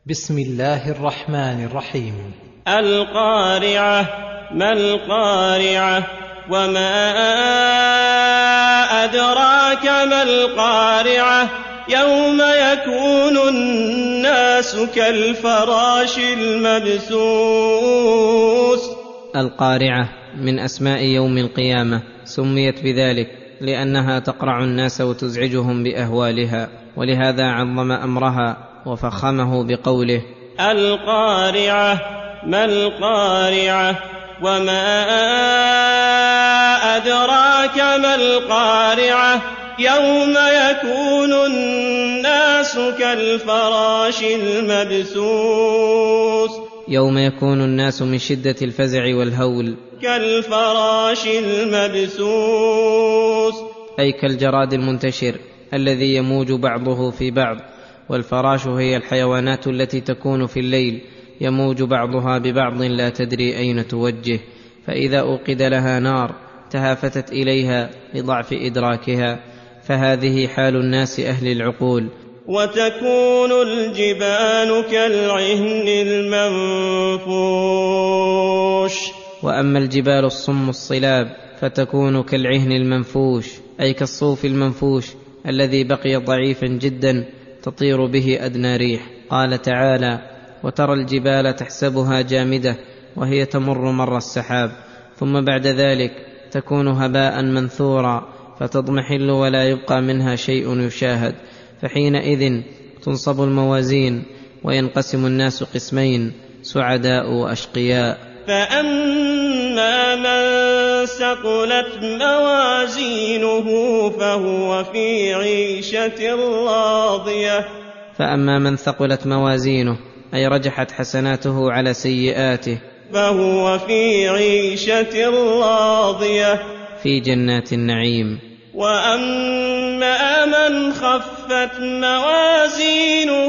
بسم الله الرحمن الرحيم. القارعة. ما القارعة؟ وما أدراك ما القارعة؟ يوم يكون الناس كالفراش المبثوث. القارعة من أسماء يوم القيامة، سميت بذلك لأنها تقرع الناس وتزعجهم بأهوالها، ولهذا عظم أمرها وفخمه بقوله: القارعة. ما القارعة؟ وما أدراك ما القارعة؟ يوم يكون الناس كالفراش المبثوث. يوم يكون الناس من شدة الفزع والهول كالفراش المبثوث، أي كالجراد المنتشر الذي يموج بعضه في بعض. والفراش هي الحيوانات التي تكون في الليل يموج بعضها ببعض لا تدري أين توجه، فإذا أوقد لها نار تهافتت إليها لضعف إدراكها، فهذه حال الناس أهل العقول. وتكون الجبال كالعهن المنفوش. وأما الجبال الصم الصلاب فتكون كالعهن المنفوش، أي كالصوف المنفوش الذي بقي ضعيفا جدا تطير به أدنى ريح. قال تعالى: وترى الجبال تحسبها جامدة وهي تمر مر السحاب، ثم بعد ذلك تكون هباء منثورا فتضمحل ولا يبقى منها شيء يشاهد، فحينئذ تنصب الموازين وينقسم الناس قسمين: سعداء وأشقياء. فأما من ثقلت موازينه فهو في عيشة راضية. فأما من ثقلت موازينه، أي رجحت حسناته على سيئاته، فهو في عيشة راضية، في جنات النعيم. وأما من خفت موازينه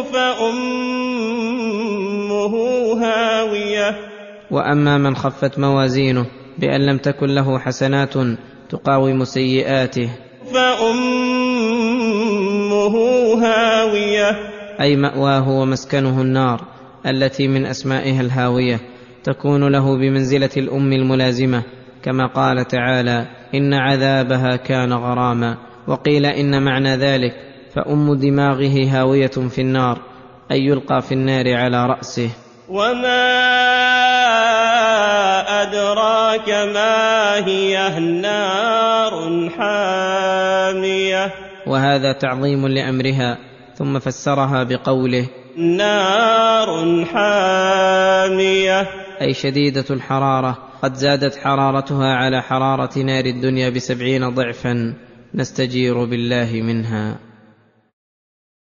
فأمه هاوية. وأما من خفت موازينه بأن لم تكن له حسنات تقاوم سيئاته، فأمه هاوية، أي مأواه ومسكنه النار التي من أسمائها الهاوية، تكون له بمنزلة الأم الملازمة، كما قال تعالى: إن عذابها كان غراما. وقيل إن معنى ذلك فأم دماغه هاوية في النار، أي يلقى في النار على رأسه. وما أدراك ما هي؟ نار حامية. وهذا تعظيم لأمرها، ثم فسرها بقوله: نار حامية، أي شديدة الحرارة، قد زادت حرارتها على حرارة نار الدنيا ب70 ضعفا، نستجير بالله منها.